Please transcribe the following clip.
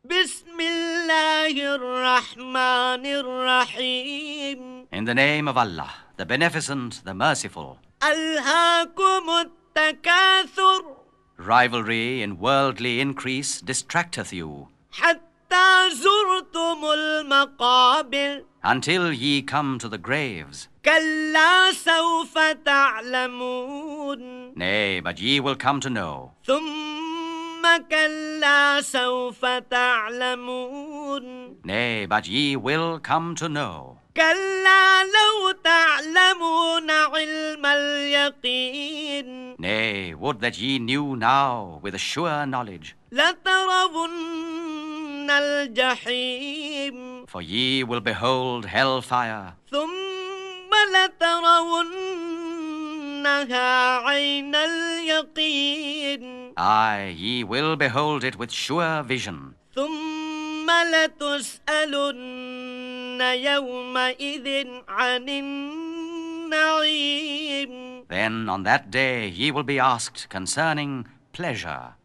بسم الله الرحمن الرحيم. In the name of Allah, the Beneficent, the Merciful. ألهاكم التكاثر Rivalry in worldly increase distracteth you, حتى زرتم المقابر until ye come to the graves. كلا سوف تعلمون Nay, but ye will come to know. ثم كلا سوف تعلمون Nay, but ye will come to know. كلا لو تعلمون علم اليقين Nay, would that ye knew now with a sure knowledge. لترون الجحيم For ye will behold hell-fire, ثم لترونها عين اليقين aye, ye will behold it with sure vision. ثم لتسألن يومئذ عن النعيم Then on that day ye will be asked concerning pleasure.